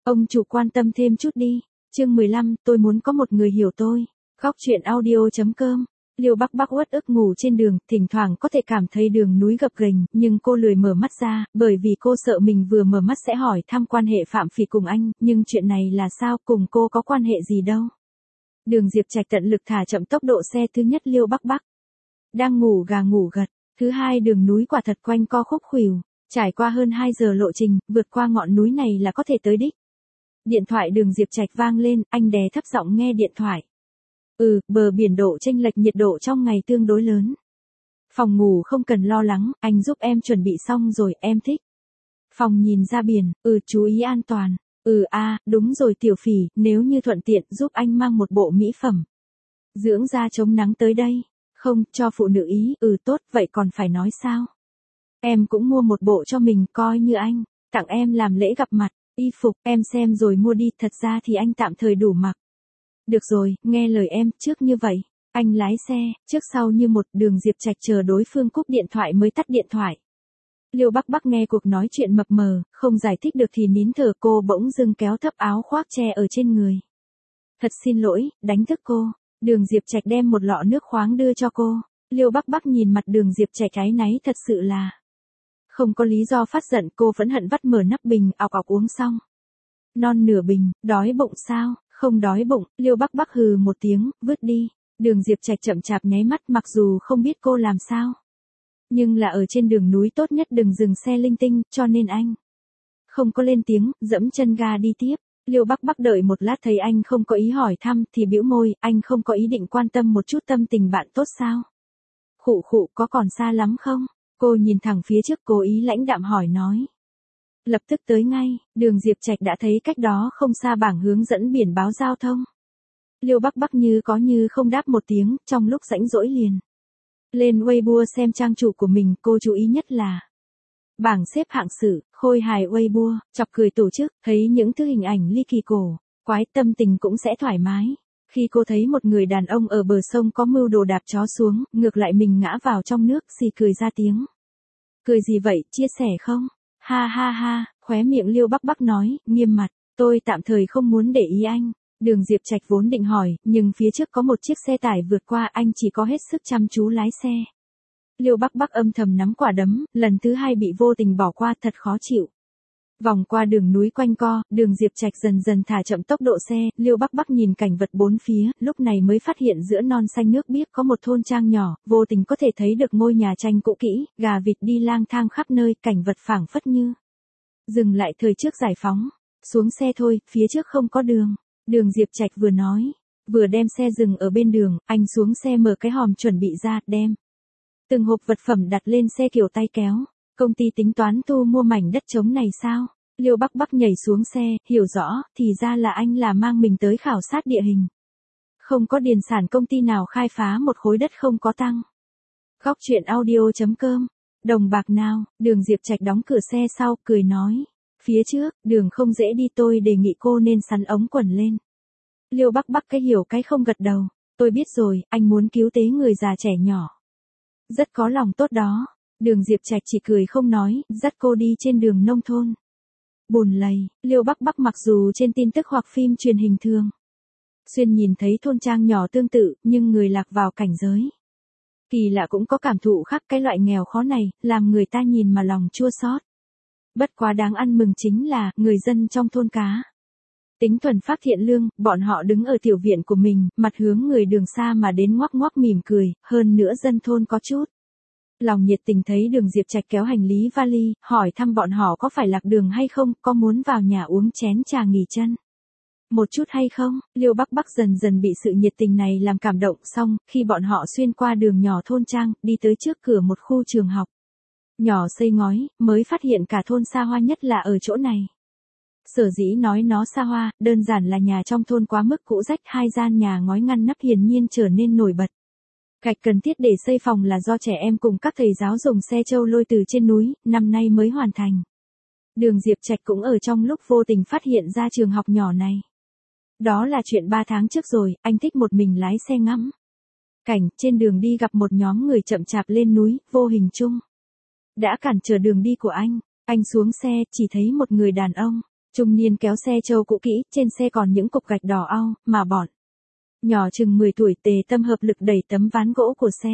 Ông chủ quan tâm thêm chút đi. Chương 15, tôi muốn có một người hiểu tôi. Góc truyện audio.com. Liêu Bắc Bắc uất ức ngủ trên đường, thỉnh thoảng có thể cảm thấy đường núi gập ghềnh, nhưng cô lười mở mắt ra, bởi vì cô sợ mình vừa mở mắt sẽ hỏi thăm quan hệ Phạm Phỉ cùng anh, nhưng chuyện này là sao, cùng cô có quan hệ gì đâu. Đường Diệp Trạch tận lực thả chậm tốc độ xe. Thứ nhất, Liêu Bắc Bắc đang ngủ gà ngủ gật. Thứ hai, đường núi quả thật quanh co khúc khuỷu, trải qua hơn 2 giờ lộ trình, vượt qua ngọn núi này là có thể tới đích. Điện thoại Đường Diệp Trạch vang lên, anh đè thấp giọng nghe điện thoại. Bờ biển độ chênh lệch nhiệt độ trong ngày tương đối lớn. Phòng ngủ không cần lo lắng, anh giúp em chuẩn bị xong rồi, em thích. Phòng nhìn ra biển, chú ý an toàn. Đúng rồi Tiểu Phỉ, nếu như thuận tiện giúp anh mang một bộ mỹ phẩm dưỡng da chống nắng tới đây. Không, cho phụ nữ ý. Tốt, vậy còn phải nói sao? Em cũng mua một bộ cho mình, coi như anh tặng em làm lễ gặp mặt. Y phục, em xem rồi mua đi, thật ra thì anh tạm thời đủ mặc. Được rồi, nghe lời em, trước như vậy. Anh lái xe, trước sau như một. Đường Diệp Trạch chờ đối phương cúp điện thoại mới tắt điện thoại. Liêu Bắc Bắc nghe cuộc nói chuyện mập mờ, không giải thích được thì nín thở. Cô bỗng dưng kéo thấp áo khoác che ở trên người. Thật xin lỗi, đánh thức cô. Đường Diệp Trạch đem một lọ nước khoáng đưa cho cô. Liêu Bắc Bắc nhìn mặt Đường Diệp Trạch áy náy, thật sự là không có lý do phát giận. Cô phẫn hận vắt mở nắp bình, ọc ọc uống xong non nửa bình. Đói bụng sao? Không đói bụng. Liêu Bắc Bắc hừ một tiếng, vứt đi. Đường Diệp Trạch chậm chạp nháy mắt, mặc dù không biết cô làm sao, nhưng là ở trên đường núi tốt nhất đừng dừng xe linh tinh, cho nên anh không có lên tiếng, dẫm chân ga đi tiếp. Liêu Bắc Bắc đợi một lát thấy anh không có ý hỏi thăm thì bĩu môi, anh không có ý định quan tâm một chút tâm tình bạn tốt sao? Khụ khụ, có còn xa lắm không? Cô nhìn thẳng phía trước, cố ý lãnh đạm hỏi nói. Lập tức tới ngay. Đường Diệp Trạch đã thấy cách đó không xa bảng hướng dẫn biển báo giao thông. Liêu Bắc Bắc như có như không đáp một tiếng, trong lúc rãnh rỗi liền lên Weibo xem trang chủ của mình. Cô chú ý nhất là bảng xếp hạng sự, khôi hài Weibo, chọc cười tổ chức, thấy những thứ hình ảnh ly kỳ cổ quái, tâm tình cũng sẽ thoải mái. Khi cô thấy một người đàn ông ở bờ sông có mưu đồ đạp chó xuống, ngược lại mình ngã vào trong nước, xì cười ra tiếng. Cười gì vậy, chia sẻ không? Ha ha ha, khóe miệng Liêu Bắc Bắc nói, nghiêm mặt, tôi tạm thời không muốn để ý anh. Đường Diệp Trạch vốn định hỏi, nhưng phía trước có một chiếc xe tải vượt qua, anh chỉ có hết sức chăm chú lái xe. Liêu Bắc Bắc âm thầm nắm quả đấm, lần thứ hai bị vô tình bỏ qua, thật khó chịu. Vòng qua đường núi quanh co, Đường Diệp Trạch dần dần thả chậm tốc độ xe. Liêu Bắc Bắc nhìn cảnh vật bốn phía, lúc này mới phát hiện giữa non xanh nước biếc có một thôn trang nhỏ, vô tình có thể thấy được ngôi nhà tranh cũ kỹ, gà vịt đi lang thang khắp nơi, cảnh vật phảng phất như dừng lại thời trước giải phóng. Xuống xe thôi, phía trước không có đường. Đường Diệp Trạch vừa nói, vừa đem xe dừng ở bên đường, anh xuống xe mở cái hòm chuẩn bị ra, đem từng hộp vật phẩm đặt lên xe kiểu tay kéo. Công ty tính toán thu mua mảnh đất trống này sao? Liêu Bắc Bắc nhảy xuống xe, hiểu rõ, thì ra là anh là mang mình tới khảo sát địa hình. Không có điền sản công ty nào khai phá một khối đất không có tăng. Góc truyện audio.com. Đồng bạc nào? Đường Diệp Trạch đóng cửa xe sau, cười nói. Phía trước, đường không dễ đi, tôi đề nghị cô nên sắn ống quần lên. Liêu Bắc Bắc cái hiểu cái không gật đầu. Tôi biết rồi, anh muốn cứu tế người già trẻ nhỏ. Rất có lòng tốt đó. Đường Diệp Trạch chỉ cười không nói, dắt cô đi trên đường nông thôn. Bùn lầy, Liêu Bắc Bắc mặc dù trên tin tức hoặc phim truyền hình thường xuyên nhìn thấy thôn trang nhỏ tương tự, nhưng người lạc vào cảnh giới kỳ lạ cũng có cảm thụ khác. Cái loại nghèo khó này, làm người ta nhìn mà lòng chua xót. Bất quá đáng ăn mừng chính là, người dân trong thôn cá tính thuần phát thiện lương, bọn họ đứng ở tiểu viện của mình, mặt hướng người đường xa mà đến ngoắc ngoắc mỉm cười, hơn nữa dân thôn có chút lòng nhiệt tình. Thấy Đường Diệp Trạch kéo hành lý vali, hỏi thăm bọn họ có phải lạc đường hay không, có muốn vào nhà uống chén trà nghỉ chân một chút hay không. Liêu Bắc Bắc dần dần bị sự nhiệt tình này làm cảm động. Xong, khi bọn họ xuyên qua đường nhỏ thôn trang, đi tới trước cửa một khu trường học nhỏ xây ngói, mới phát hiện cả thôn xa hoa nhất là ở chỗ này. Sở dĩ nói nó xa hoa, đơn giản là nhà trong thôn quá mức cũ rách, 2 gian nhà ngói ngăn nắp hiển nhiên trở nên nổi bật. Gạch cần thiết để xây phòng là do trẻ em cùng các thầy giáo dùng xe trâu lôi từ trên núi, năm nay mới hoàn thành. Đường Diệp Trạch cũng ở trong lúc vô tình phát hiện ra trường học nhỏ này. Đó là chuyện 3 tháng trước rồi, anh thích một mình lái xe ngắm cảnh, trên đường đi gặp một nhóm người chậm chạp lên núi, vô hình chung đã cản trở đường đi của anh. Anh xuống xe, chỉ thấy một người đàn ông Trung niên kéo xe trâu cũ kỹ, trên xe còn những cục gạch đỏ au, mà bọn nhỏ chừng 10 tuổi tề tâm hợp lực đẩy tấm ván gỗ của xe.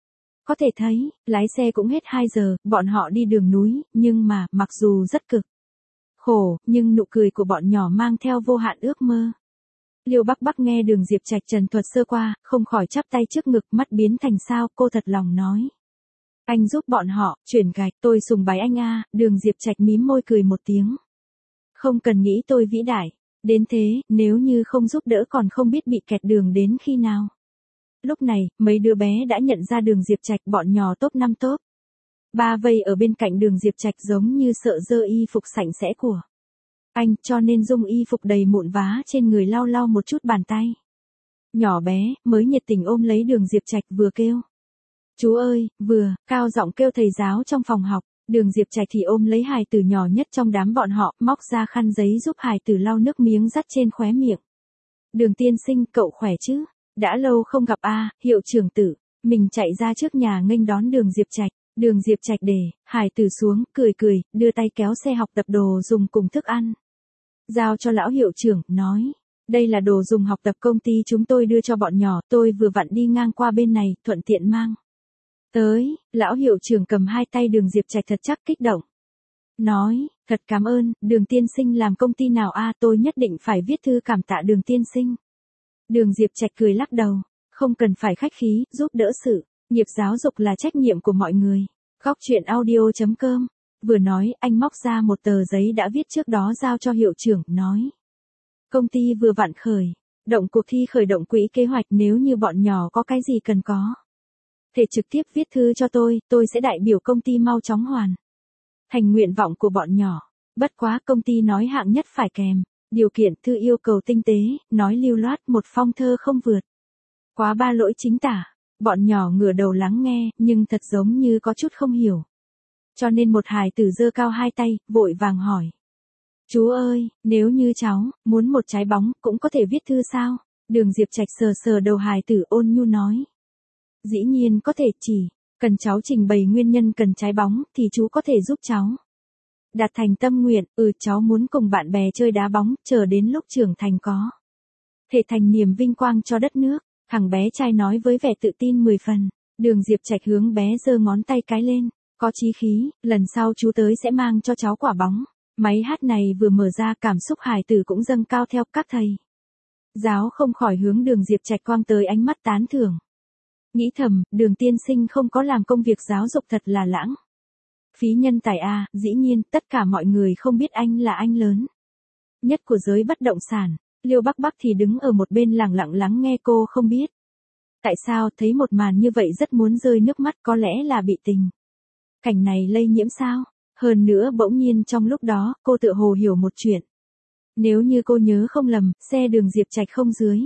Có thể thấy, lái xe cũng hết 2 giờ, bọn họ đi đường núi, nhưng mà, mặc dù rất cực khổ, nhưng nụ cười của bọn nhỏ mang theo vô hạn ước mơ. Liêu Bắc Bắc nghe Đường Diệp Trạch trần thuật sơ qua, không khỏi chắp tay trước ngực, mắt biến thành sao, cô thật lòng nói. Anh giúp bọn họ, chuyển gạch, tôi sùng bái anh a. Đường Diệp Trạch mím môi cười một tiếng. Không cần nghĩ tôi vĩ đại. Đến thế, nếu như không giúp đỡ còn không biết bị kẹt đường đến khi nào. Lúc này, mấy đứa bé đã nhận ra Đường Diệp Trạch, bọn nhỏ top 5 top. Ba vây ở bên cạnh Đường Diệp Trạch giống như sợ dơ y phục sạch sẽ của anh, cho nên dung y phục đầy mụn vá trên người lau lau một chút bàn tay. Nhỏ bé, mới nhiệt tình ôm lấy Đường Diệp Trạch vừa kêu. Chú ơi, vừa, cao giọng kêu thầy giáo trong phòng học. Đường Diệp Trạch thì ôm lấy hài tử nhỏ nhất trong đám bọn họ, móc ra khăn giấy giúp hài tử lau nước miếng dắt trên khóe miệng. Đường tiên sinh, cậu khỏe chứ? Đã lâu không gặp a, hiệu trưởng tử. Mình chạy ra trước nhà nghênh đón Đường Diệp Trạch. Đường Diệp Trạch để hài tử xuống, cười cười, đưa tay kéo xe học tập đồ dùng cùng thức ăn. Giao cho lão hiệu trưởng, nói. Đây là đồ dùng học tập công ty chúng tôi đưa cho bọn nhỏ, tôi vừa vặn đi ngang qua bên này, thuận tiện mang tới. Lão hiệu trưởng cầm hai tay Đường Diệp Trạch thật chắc, kích động. Nói, thật cảm ơn, Đường tiên sinh làm công ty nào a, tôi nhất định phải viết thư cảm tạ Đường tiên sinh. Đường Diệp Trạch cười lắc đầu, không cần phải khách khí, giúp đỡ sự nghiệp giáo dục là trách nhiệm của mọi người. Góc truyện audio.com. Vừa nói, anh móc ra một tờ giấy đã viết trước đó giao cho hiệu trưởng, nói. Công ty vừa vặn khởi động cuộc thi khởi động quỹ kế hoạch, nếu như bọn nhỏ có cái gì cần có thể trực tiếp viết thư cho tôi sẽ đại biểu công ty mau chóng hoàn thành nguyện vọng của bọn nhỏ. Bất quá công ty nói hạng nhất phải kèm điều kiện, thư yêu cầu tinh tế, nói lưu loát, một phong thơ không vượt quá 3 lỗi chính tả. Bọn nhỏ ngửa đầu lắng nghe, nhưng thật giống như có chút không hiểu. Cho nên một hài tử giơ cao hai tay, vội vàng hỏi. Chú ơi, nếu như cháu muốn một trái bóng, cũng có thể viết thư sao? Đường Diệp Trạch sờ sờ đầu hài tử, ôn nhu nói. Dĩ nhiên có thể, chỉ cần cháu trình bày nguyên nhân cần trái bóng, thì chú có thể giúp cháu đạt thành tâm nguyện. Cháu muốn cùng bạn bè chơi đá bóng, chờ đến lúc trưởng thành có thể thành niềm vinh quang cho đất nước. Thằng bé trai nói với vẻ tự tin 10 phần. Đường Diệp Trạch hướng bé giơ ngón tay cái lên. Có chí khí, lần sau chú tới sẽ mang cho cháu quả bóng. Máy hát này vừa mở ra, cảm xúc hài tử cũng dâng cao theo. Các thầy giáo không khỏi hướng Đường Diệp Trạch quang tới ánh mắt tán thưởng. Nghĩ thầm, Đường tiên sinh không có làm công việc giáo dục thật là lãng phí nhân tài a. Dĩ nhiên, tất cả mọi người không biết anh là anh lớn nhất của giới bất động sản. Liêu Bắc Bắc thì đứng ở một bên lặng lặng lắng nghe. Cô không biết tại sao thấy một màn như vậy rất muốn rơi nước mắt, có lẽ là bị tình cảnh này lây nhiễm sao. Hơn nữa bỗng nhiên trong lúc đó, cô tựa hồ hiểu một chuyện. Nếu như cô nhớ không lầm, xe Đường Diệp Trạch không dưới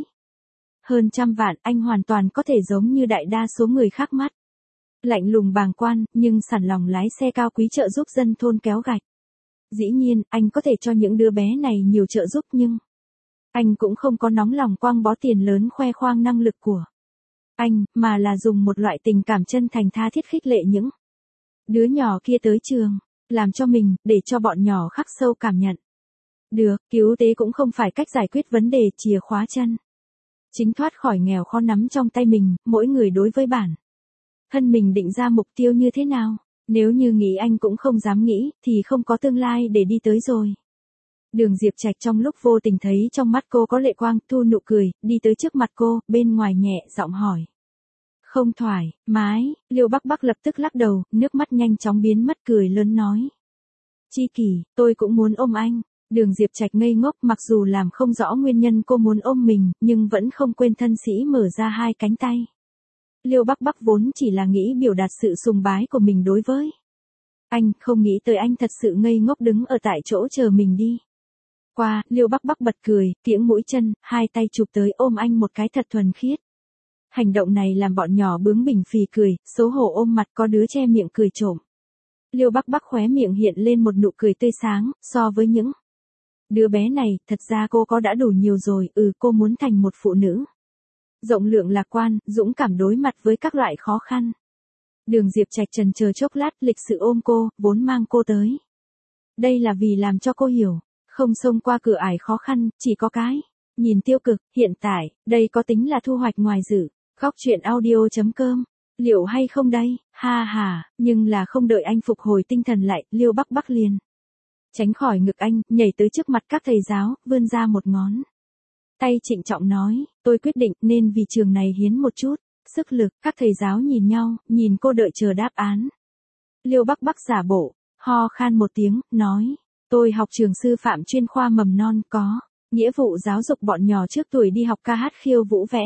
hơn 100 vạn, anh hoàn toàn có thể giống như đại đa số người khác, mắt lạnh lùng bàng quan, nhưng sẵn lòng lái xe cao quý trợ giúp dân thôn kéo gạch. Dĩ nhiên, anh có thể cho những đứa bé này nhiều trợ giúp, nhưng anh cũng không có nóng lòng quăng bó tiền lớn khoe khoang năng lực của anh, mà là dùng một loại tình cảm chân thành tha thiết khích lệ những đứa nhỏ kia tới trường, làm cho mình, để cho bọn nhỏ khắc sâu cảm nhận được, cứu tế cũng không phải cách giải quyết vấn đề, chìa khóa chân chính thoát khỏi nghèo khó nắm trong tay mình. Mỗi người đối với bản thân mình định ra mục tiêu như thế nào, nếu như nghĩ anh cũng không dám nghĩ, thì không có tương lai để đi tới rồi. Đường Diệp Trạch trong lúc vô tình thấy trong mắt cô có lệ quang, thu nụ cười, đi tới trước mặt cô, bên ngoài nhẹ giọng hỏi. Không thoải mái. Liêu Bắc Bắc lập tức lắc đầu, nước mắt nhanh chóng biến mất, cười lớn nói. Chi kỷ, tôi cũng muốn ôm anh. Đường Diệp Trạch ngây ngốc, mặc dù làm không rõ nguyên nhân cô muốn ôm mình, nhưng vẫn không quên thân sĩ mở ra hai cánh tay. Liêu Bắc Bắc vốn chỉ là nghĩ biểu đạt sự sùng bái của mình đối với anh, không nghĩ tới anh thật sự ngây ngốc đứng ở tại chỗ chờ mình đi qua. Liêu Bắc Bắc bật cười, kiễng mũi chân, hai tay chụp tới ôm anh một cái thật thuần khiết. Hành động này làm bọn nhỏ bướng bỉnh phì cười, xấu hổ ôm mặt, có đứa che miệng cười trộm. Liêu Bắc Bắc khóe miệng hiện lên một nụ cười tươi sáng, so với những đứa bé này, thật ra cô có đã đủ nhiều rồi. Cô muốn thành một phụ nữ rộng lượng lạc quan, dũng cảm đối mặt với các loại khó khăn. Đường Diệp Trạch chần chờ chốc lát, lịch sự ôm cô, vốn mang cô tới đây là vì làm cho cô hiểu, Không xông qua cửa ải khó khăn, chỉ có cái. Nhìn tiêu cực, hiện tại, đây có tính là thu hoạch ngoài dự. Góc chuyện audio.com. Liệu hay không đây, ha ha, nhưng là không đợi anh phục hồi tinh thần lại, Liêu Bắc Bắc liền tránh khỏi ngực anh, nhảy tới trước mặt các thầy giáo, vươn ra một ngón tay trịnh trọng nói, tôi quyết định nên vì trường này hiến một chút sức lực. Các thầy giáo nhìn nhau, nhìn cô đợi chờ đáp án. Liêu Bắc Bắc giả bộ, ho khan một tiếng, nói, tôi học trường sư phạm chuyên khoa mầm non, có nghĩa vụ giáo dục bọn nhỏ trước tuổi đi học ca hát khiêu vũ vẽ.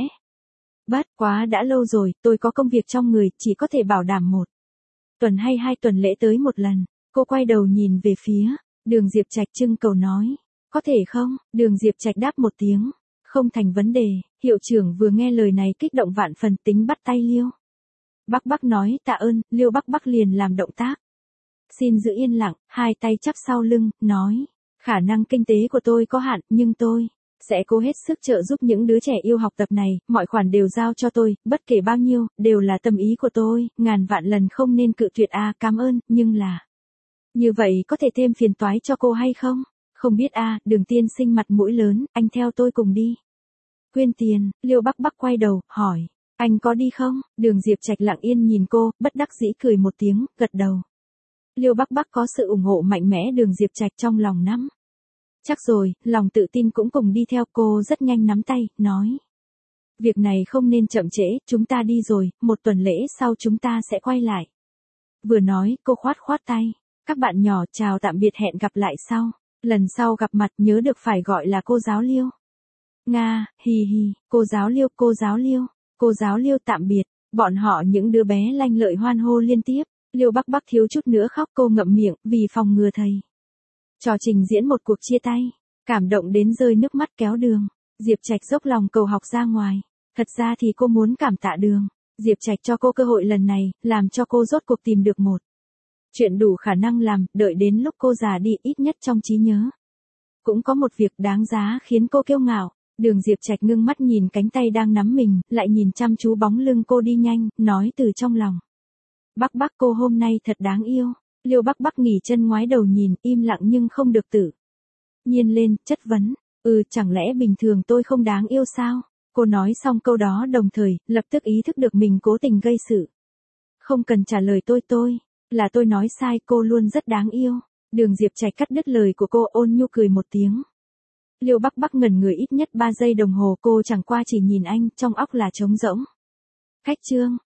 Bất quá đã lâu rồi, tôi có công việc trong người, chỉ có thể bảo đảm 1 tuần hay 2 tuần lễ tới một lần. Cô quay đầu nhìn về phía Đường Diệp Trạch trưng cầu nói, có thể không? Đường Diệp Trạch đáp một tiếng, không thành vấn đề. Hiệu trưởng vừa nghe lời này kích động vạn phần, tính bắt tay Liêu Bắc Bắc nói tạ ơn. Liêu Bắc Bắc liền làm động tác xin giữ yên lặng, hai tay chắp sau lưng, nói, khả năng kinh tế của tôi có hạn, nhưng tôi sẽ cố hết sức trợ giúp những đứa trẻ yêu học tập này, mọi khoản đều giao cho tôi, bất kể bao nhiêu, đều là tâm ý của tôi, ngàn vạn lần không nên cự tuyệt a, cảm ơn, nhưng là như vậy có thể thêm phiền toái cho cô hay không? Không biết a, Đường tiên sinh mặt mũi lớn, anh theo tôi cùng đi quyên tiền. Liêu Bắc Bắc quay đầu, hỏi, anh có đi không? Đường Diệp Trạch lặng yên nhìn cô, bất đắc dĩ cười một tiếng, gật đầu. Liêu Bắc Bắc có sự ủng hộ mạnh mẽ Đường Diệp Trạch trong lòng nắm chắc rồi, lòng tự tin cũng cùng đi theo. Cô rất nhanh nắm tay, nói, việc này không nên chậm trễ, chúng ta đi rồi, 1 tuần lễ sau chúng ta sẽ quay lại. Vừa nói, cô khoát khoát tay, các bạn nhỏ chào tạm biệt, hẹn gặp lại sau. Lần sau gặp mặt nhớ được phải gọi là cô giáo Liêu. Nga, hì hì, cô giáo Liêu, cô giáo Liêu, cô giáo Liêu tạm biệt. Bọn họ những đứa bé lanh lợi hoan hô liên tiếp. Liêu Bắc Bắc thiếu chút nữa khóc, cô ngậm miệng, vì phòng ngừa thầy trò trình diễn một cuộc chia tay. Cảm động đến rơi nước mắt kéo Đường Diệp Trạch dốc lòng cầu học ra ngoài. Thật ra thì cô muốn cảm tạ Đường Diệp Trạch cho cô cơ hội lần này, làm cho cô rốt cuộc tìm được một chuyện đủ khả năng làm, đợi đến lúc cô già đi ít nhất trong trí nhớ. Cũng có một việc đáng giá khiến cô kiêu ngạo. Đường Diệp Trạch ngưng mắt nhìn cánh tay đang nắm mình, lại nhìn chăm chú bóng lưng cô đi nhanh, nói từ trong lòng. Bắc Bắc, cô hôm nay thật đáng yêu. Liêu Bắc Bắc nghỉ chân ngoái đầu nhìn, im lặng nhưng không được tự nhiên lên, chất vấn. Chẳng lẽ bình thường tôi không đáng yêu sao? Cô nói xong câu đó đồng thời, lập tức ý thức được mình cố tình gây sự. Không cần trả lời tôi, là tôi nói sai, cô luôn rất đáng yêu. Đường Diệp Trạch cắt đứt lời của cô, ôn nhu cười một tiếng. Liêu Bắc Bắc ngẩn người ít nhất 3 giây đồng hồ, cô chẳng qua chỉ nhìn anh, trong óc là trống rỗng. Khách chương.